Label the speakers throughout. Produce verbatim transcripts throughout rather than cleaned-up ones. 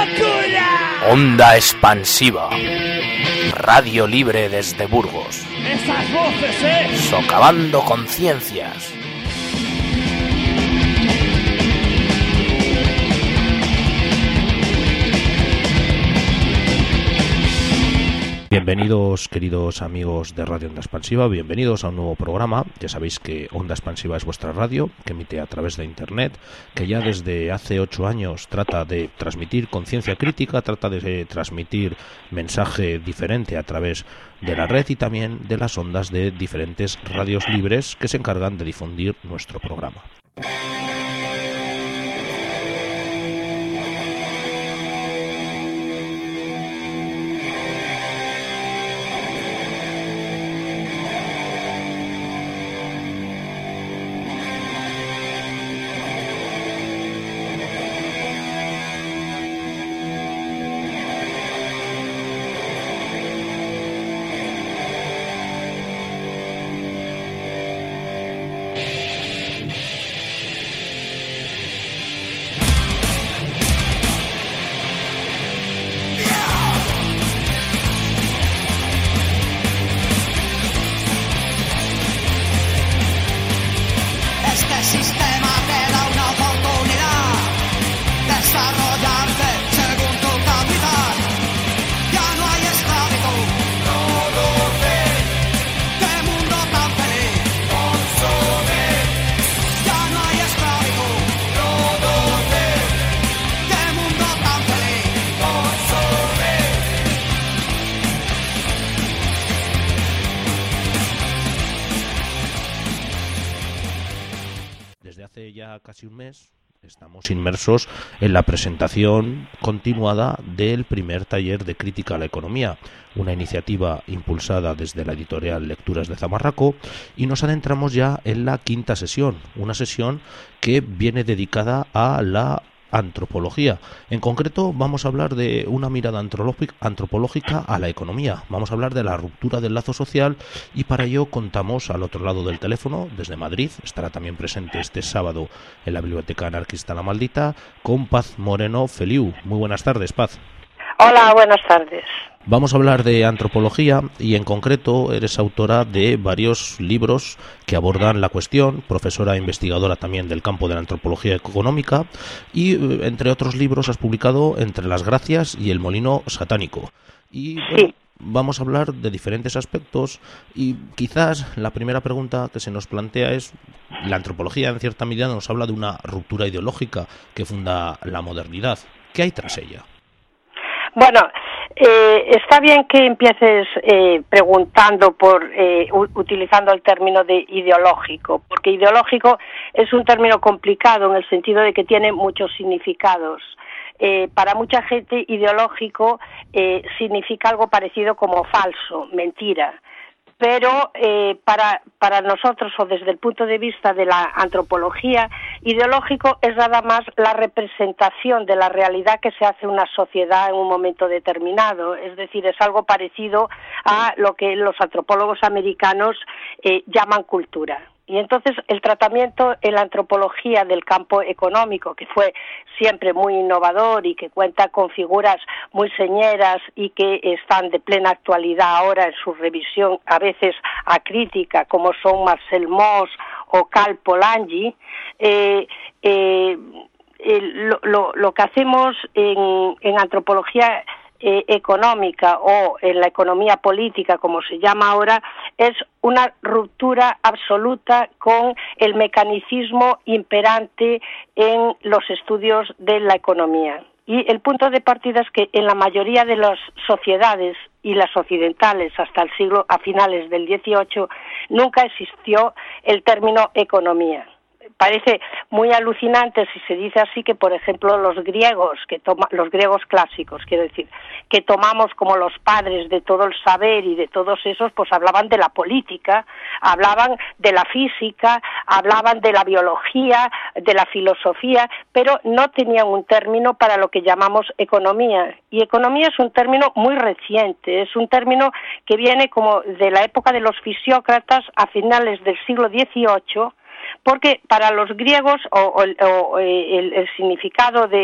Speaker 1: locura!
Speaker 2: Onda expansiva. Radio libre desde Burgos.
Speaker 1: ¡Esas voces, eh!
Speaker 2: Socavando conciencias.
Speaker 3: Bienvenidos, queridos amigos de Radio Onda Expansiva, bienvenidos a un nuevo programa. Ya sabéis que Onda Expansiva es vuestra radio, que emite a través de Internet, que ya desde hace ocho años trata de transmitir conciencia crítica, trata de transmitir mensaje diferente a través de la red y también de las ondas de diferentes radios libres que se encargan de difundir nuestro programa. Casi un mes estamos inmersos en la presentación continuada del primer taller de crítica a la economía, una iniciativa impulsada desde la editorial Lecturas de Zamarraco, y nos adentramos ya en la quinta sesión, una sesión que viene dedicada a la antropología. En concreto vamos a hablar de una mirada antropológica a la economía, vamos a hablar de la ruptura del lazo social, y para ello contamos al otro lado del teléfono, desde Madrid, estará también presente este sábado en la Biblioteca Anarquista La Maldita, con Paz Moreno Feliu. Muy buenas tardes, Paz.
Speaker 4: Hola, buenas tardes.
Speaker 3: Vamos a hablar de antropología y en concreto eres autora de varios libros que abordan la cuestión, profesora e investigadora también del campo de la antropología económica, y entre otros libros has publicado Entre las Gracias y El Molino Satánico. Y bueno,
Speaker 4: sí.
Speaker 3: Vamos a hablar de diferentes aspectos y quizás la primera pregunta que se nos plantea es: la antropología en cierta medida nos habla de una ruptura ideológica que funda la modernidad. ¿Qué hay tras ella?
Speaker 4: Bueno, eh, está bien que empieces eh, preguntando por, eh, utilizando el término de ideológico, porque ideológico es un término complicado en el sentido de que tiene muchos significados. Eh, para mucha gente ideológico eh, significa algo parecido como falso, mentira. Pero eh, para, para nosotros, o desde el punto de vista de la antropología, ideológico es nada más la representación de la realidad que se hace una sociedad en un momento determinado. Es decir, es algo parecido a lo que los antropólogos americanos eh, llaman cultura. Y entonces el tratamiento en la antropología del campo económico, que fue siempre muy innovador y que cuenta con figuras muy señeras y que están de plena actualidad ahora en su revisión, a veces acrítica, como son Marcel Mauss o Cal Polanyi, eh, eh, eh, lo, lo, lo que hacemos en, en antropología Eh, económica o en la economía política, como se llama ahora, es una ruptura absoluta con el mecanicismo imperante en los estudios de la economía. Y el punto de partida es que en la mayoría de las sociedades, y las occidentales hasta el siglo, a finales del dieciocho, nunca existió el término economía. Parece muy alucinante si se dice así que, por ejemplo, los griegos, que toma, los griegos clásicos, quiero decir, que tomamos como los padres de todo el saber y de todos esos, pues hablaban de la política, hablaban de la física, hablaban de la biología, de la filosofía, pero no tenían un término para lo que llamamos economía. Y economía es un término muy reciente, es un término que viene como de la época de los fisiócratas a finales del siglo dieciocho, porque para los griegos o, o, o el, el significado de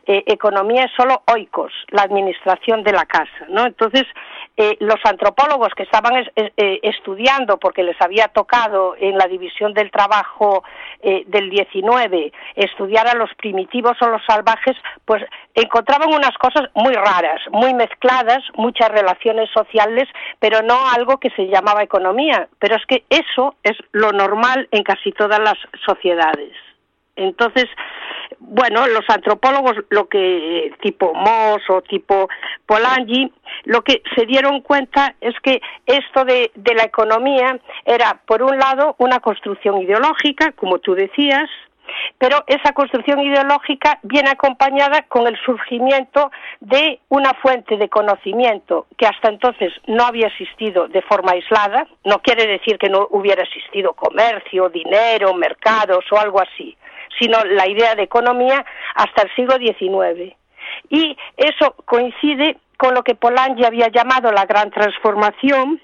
Speaker 4: eh, economía es solo oikos, la administración de la casa, ¿no? Entonces, eh, los antropólogos que estaban es, eh, estudiando, porque les había tocado en la división del trabajo eh, del diecinueve, estudiar a los primitivos o los salvajes, pues encontraban unas cosas muy raras, muy mezcladas, muchas relaciones sociales, pero no algo que se llamaba economía. Pero es que eso es lo normal en casi todas las sociedades. Entonces, bueno, los antropólogos, lo que tipo Moss o tipo Polanyi, lo que se dieron cuenta es que esto de, de la economía era, por un lado, una construcción ideológica, como tú decías, pero esa construcción ideológica viene acompañada con el surgimiento de una fuente de conocimiento que hasta entonces no había existido de forma aislada. No quiere decir que no hubiera existido comercio, dinero, mercados o algo así, sino la idea de economía hasta el siglo diecinueve. Y eso coincide con lo que Polanyi había llamado la gran transformación,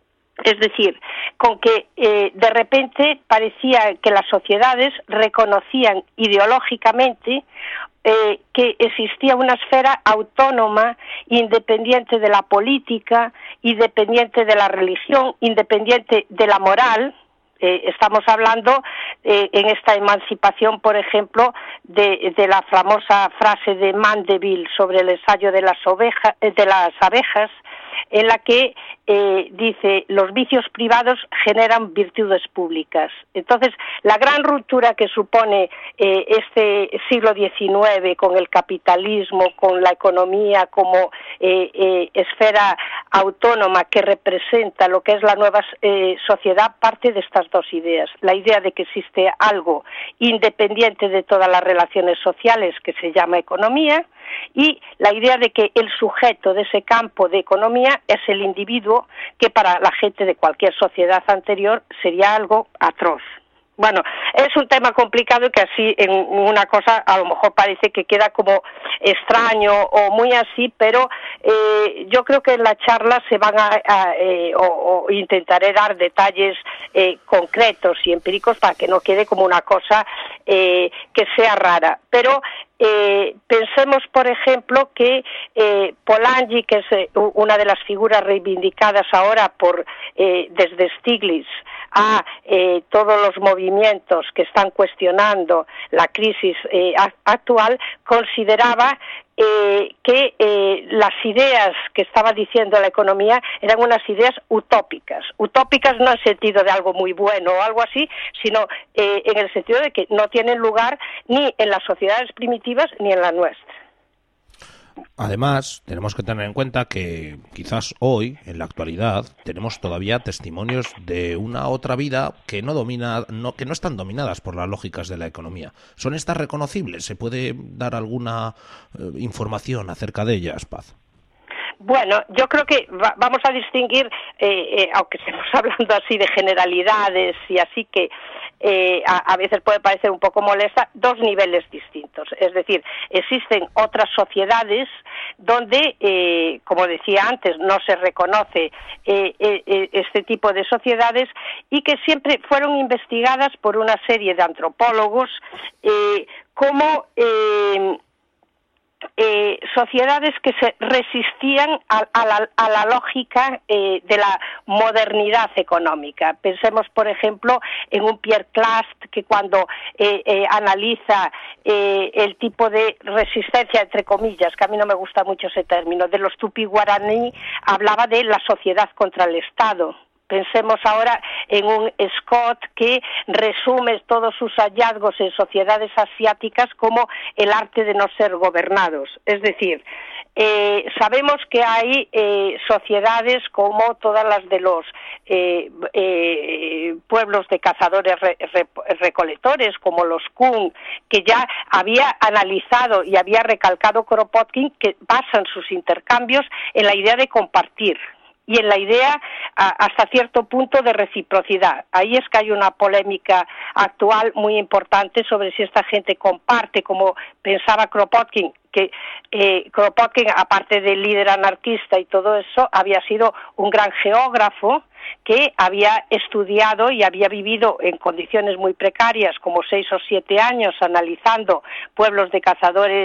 Speaker 4: es decir, con que eh, de repente parecía que las sociedades reconocían ideológicamente eh, que existía una esfera autónoma, independiente de la política, independiente de la religión, independiente de la moral. Eh, estamos hablando eh, en esta emancipación, por ejemplo, de, de la famosa frase de Mandeville sobre el ensayo de las, ovejas, de las abejas, en la que eh, dice, los vicios privados generan virtudes públicas. Entonces, la gran ruptura que supone eh, este siglo diecinueve con el capitalismo, con la economía como eh, eh, esfera autónoma que representa lo que es la nueva eh, sociedad, parte de estas dos ideas. La idea de que existe algo independiente de todas las relaciones sociales que se llama economía, y la idea de que el sujeto de ese campo de economía es el individuo, que para la gente de cualquier sociedad anterior sería algo atroz. Bueno, es un tema complicado y que así en una cosa a lo mejor parece que queda como extraño o muy así, pero eh, yo creo que en la charla se van a, a eh, o, o intentaré dar detalles eh, concretos y empíricos para que no quede como una cosa eh, que sea rara. Pero Eh, pensemos, por ejemplo, que eh, Polanyi, que es eh, una de las figuras reivindicadas ahora por eh, desde Stiglitz a eh, todos los movimientos que están cuestionando la crisis eh, actual, consideraba eh, que eh, las ideas que estaba diciendo la economía eran unas ideas utópicas. Utópicas no en sentido de algo muy bueno o algo así, sino eh, en el sentido de que no tienen lugar ni en las sociedades primitivas ni en la nuestra.
Speaker 3: Además, tenemos que tener en cuenta que quizás hoy, en la actualidad, tenemos todavía testimonios de una otra vida que no domina, no, que no están dominadas por las lógicas de la economía. ¿Son estas reconocibles? ¿Se puede dar alguna eh, información acerca de ellas, Paz?
Speaker 4: Bueno, yo creo que va, vamos a distinguir, eh, eh, aunque estemos hablando así de generalidades y así que eh, a, a veces puede parecer un poco molesta, dos niveles distintos. Es decir, existen otras sociedades donde, eh, como decía antes, no se reconoce eh, eh, este tipo de sociedades y que siempre fueron investigadas por una serie de antropólogos eh, como Eh, Eh, sociedades que se resistían a, a, la, a la lógica eh, de la modernidad económica. Pensemos, por ejemplo, en un Pierre Clastres que cuando eh, eh, analiza eh, el tipo de resistencia, entre comillas, que a mí no me gusta mucho ese término, de los tupi-guaraní, hablaba de la sociedad contra el Estado. Pensemos ahora en un Scott que resume todos sus hallazgos en sociedades asiáticas como el arte de no ser gobernados. Es decir, eh, sabemos que hay eh, sociedades como todas las de los eh, eh, pueblos de cazadores re, re, recolectores, como los Kun, que ya había analizado y había recalcado Kropotkin, que basan sus intercambios en la idea de compartir y en la idea a, hasta cierto punto de reciprocidad. Ahí es que hay una polémica actual muy importante sobre si esta gente comparte, como pensaba Kropotkin, que eh, Kropotkin, aparte de líder anarquista y todo eso, había sido un gran geógrafo que había estudiado y había vivido en condiciones muy precarias, como seis o siete años, analizando pueblos de cazadores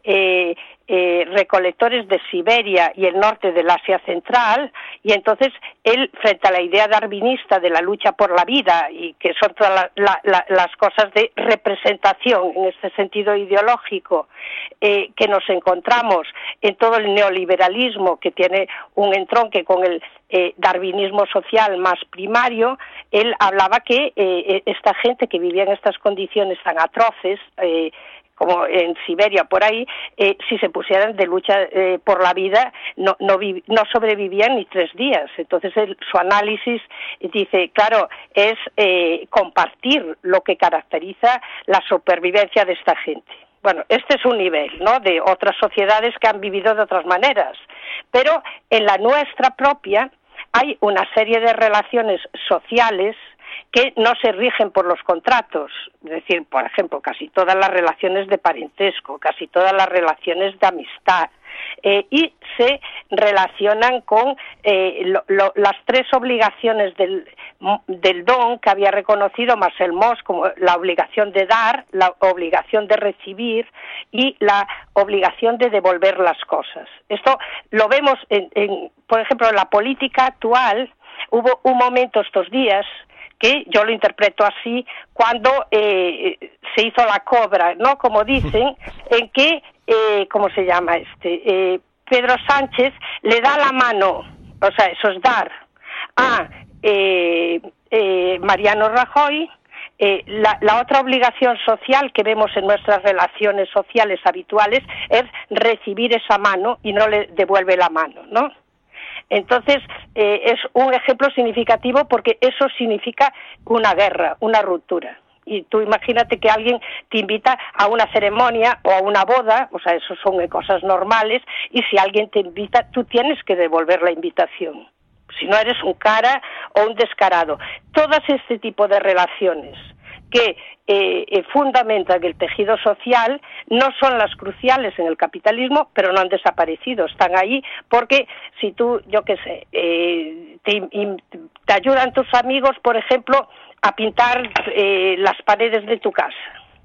Speaker 4: eh, eh, recolectores de Siberia y el norte del Asia Central, y entonces él, frente a la idea darwinista de la lucha por la vida, y que son todas la, la, la, las cosas de representación en este sentido ideológico, eh, que nos encontramos en todo el neoliberalismo, que tiene un entronque con el eh, darwinismo social más primario, él hablaba que eh, esta gente que vivía en estas condiciones tan atroces, eh, como en Siberia, por ahí, eh, si se pusieran de lucha eh, por la vida, no, no, vi, no sobrevivían ni tres días. Entonces, el, su análisis dice, claro, es eh, compartir lo que caracteriza la supervivencia de esta gente. Bueno, este es un nivel, ¿no?, de otras sociedades que han vivido de otras maneras. Pero en la nuestra propia hay una serie de relaciones sociales que no se rigen por los contratos, es decir, por ejemplo, casi todas las relaciones de parentesco, casi todas las relaciones de amistad, eh, y se relacionan con eh, lo, lo, las tres obligaciones del, del don que había reconocido Marcel Mauss, como la obligación de dar, la obligación de recibir y la obligación de devolver las cosas. Esto lo vemos, en, en, por ejemplo, en la política actual. Hubo un momento estos días que yo lo interpreto así, cuando eh, se hizo la cobra, ¿no?, como dicen, en que, eh, ¿cómo se llama este? Eh, Pedro Sánchez le da la mano, o sea, eso es dar, a eh, eh, Mariano Rajoy. Eh, la, la otra obligación social que vemos en nuestras relaciones sociales habituales es recibir esa mano y no le devuelve la mano, ¿no? Entonces, eh, es un ejemplo significativo porque eso significa una guerra, una ruptura. Y tú imagínate que alguien te invita a una ceremonia o a una boda, o sea, eso son cosas normales, y si alguien te invita, tú tienes que devolver la invitación. Si no, eres un cara o un descarado. Todas este tipo de relaciones que eh, eh, fundamentan el tejido social no son las cruciales en el capitalismo, pero no han desaparecido, están ahí, porque si tú, yo qué sé, eh, te, te ayudan tus amigos, por ejemplo, a pintar eh, las paredes de tu casa.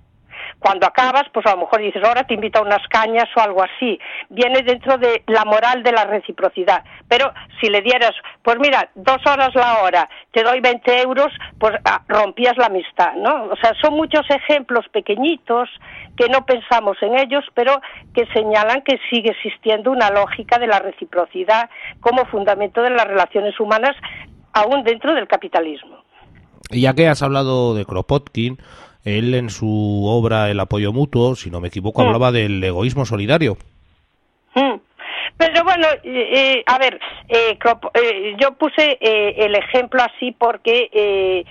Speaker 4: Cuando acabas, pues a lo mejor dices, ahora te invito a unas cañas o algo así. Viene dentro de la moral de la reciprocidad. Pero si le dieras, pues mira, dos horas la hora, te doy veinte euros, pues ah, rompías la amistad, ¿no? O sea, son muchos ejemplos pequeñitos que no pensamos en ellos, pero que señalan que sigue existiendo una lógica de la reciprocidad como fundamento de las relaciones humanas, aún dentro del capitalismo.
Speaker 3: Y ya que has hablado de Kropotkin, él en su obra El apoyo mutuo, si no me equivoco, mm. hablaba del egoísmo solidario.
Speaker 4: Mm. Pero bueno, eh, a ver, eh, eh, yo puse eh, el ejemplo así porque eh,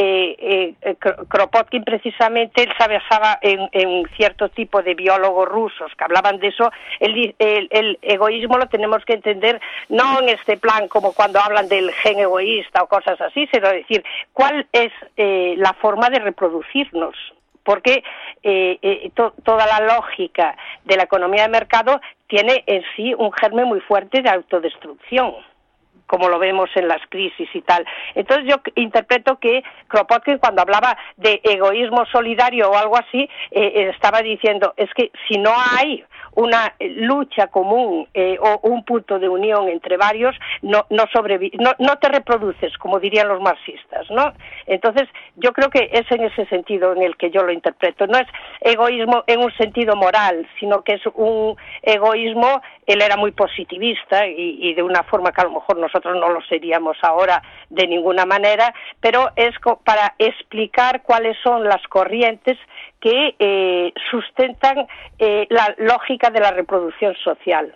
Speaker 4: eh, eh, Kropotkin precisamente él se basaba en, en cierto tipo de biólogos rusos que hablaban de eso. El, el, el egoísmo lo tenemos que entender no en este plan como cuando hablan del gen egoísta o cosas así, sino decir cuál es eh, la forma de reproducirnos. Porque eh, eh, to, toda la lógica de la economía de mercado tiene en sí un germen muy fuerte de autodestrucción, como lo vemos en las crisis y tal. Entonces yo interpreto que Kropotkin, cuando hablaba de egoísmo solidario o algo así, eh, estaba diciendo, es que si no hay una lucha común eh, o un punto de unión entre varios, no no, sobrevi- no no te reproduces, como dirían los marxistas, ¿no? Entonces, yo creo que es en ese sentido en el que yo lo interpreto. No es egoísmo en un sentido moral, sino que es un egoísmo, él era muy positivista y, y de una forma que a lo mejor nosotros no lo seríamos ahora de ninguna manera, pero es co- para explicar cuáles son las corrientes que eh, sustentan eh, la lógica de la reproducción social.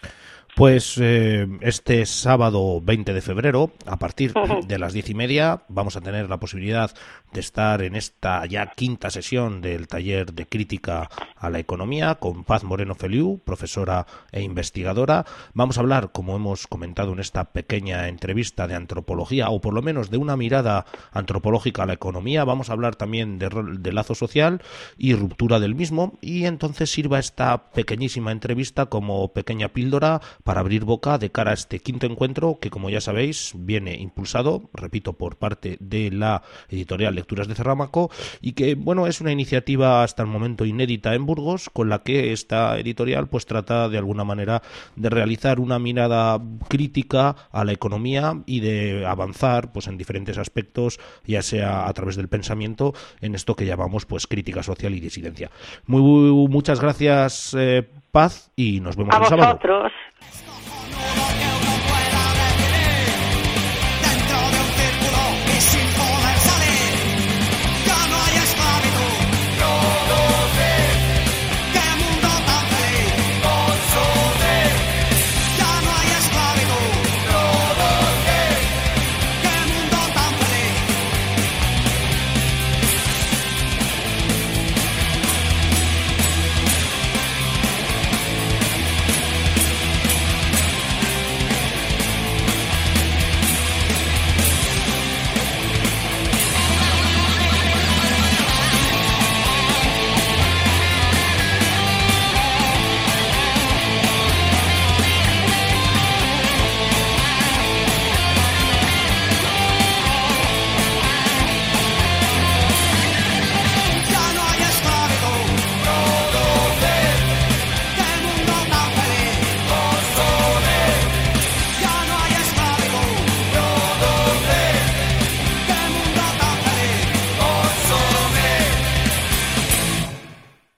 Speaker 3: Pues eh, este sábado veinte de febrero, a partir de las diez y media, vamos a tener la posibilidad de estar en esta ya quinta sesión del taller de crítica a la economía con Paz Moreno Feliu, profesora e investigadora. Vamos a hablar, como hemos comentado en esta pequeña entrevista, de antropología, o por lo menos de una mirada antropológica a la economía. Vamos a hablar también de, de lazo social y ruptura del mismo, y entonces sirva esta pequeñísima entrevista como pequeña píldora para abrir boca de cara a este quinto encuentro que, como ya sabéis, viene impulsado, repito, por parte de la editorial Lecturas de Cerramaco y que, bueno, es una iniciativa hasta el momento inédita en Burgos, con la que esta editorial pues trata de alguna manera de realizar una mirada crítica a la economía y de avanzar pues en diferentes aspectos, ya sea a través del pensamiento, en esto que llamamos pues crítica social y disidencia. Muy, muy muchas gracias, eh, Paz, y nos vemos
Speaker 4: a
Speaker 3: el sábado.
Speaker 4: Vosotros.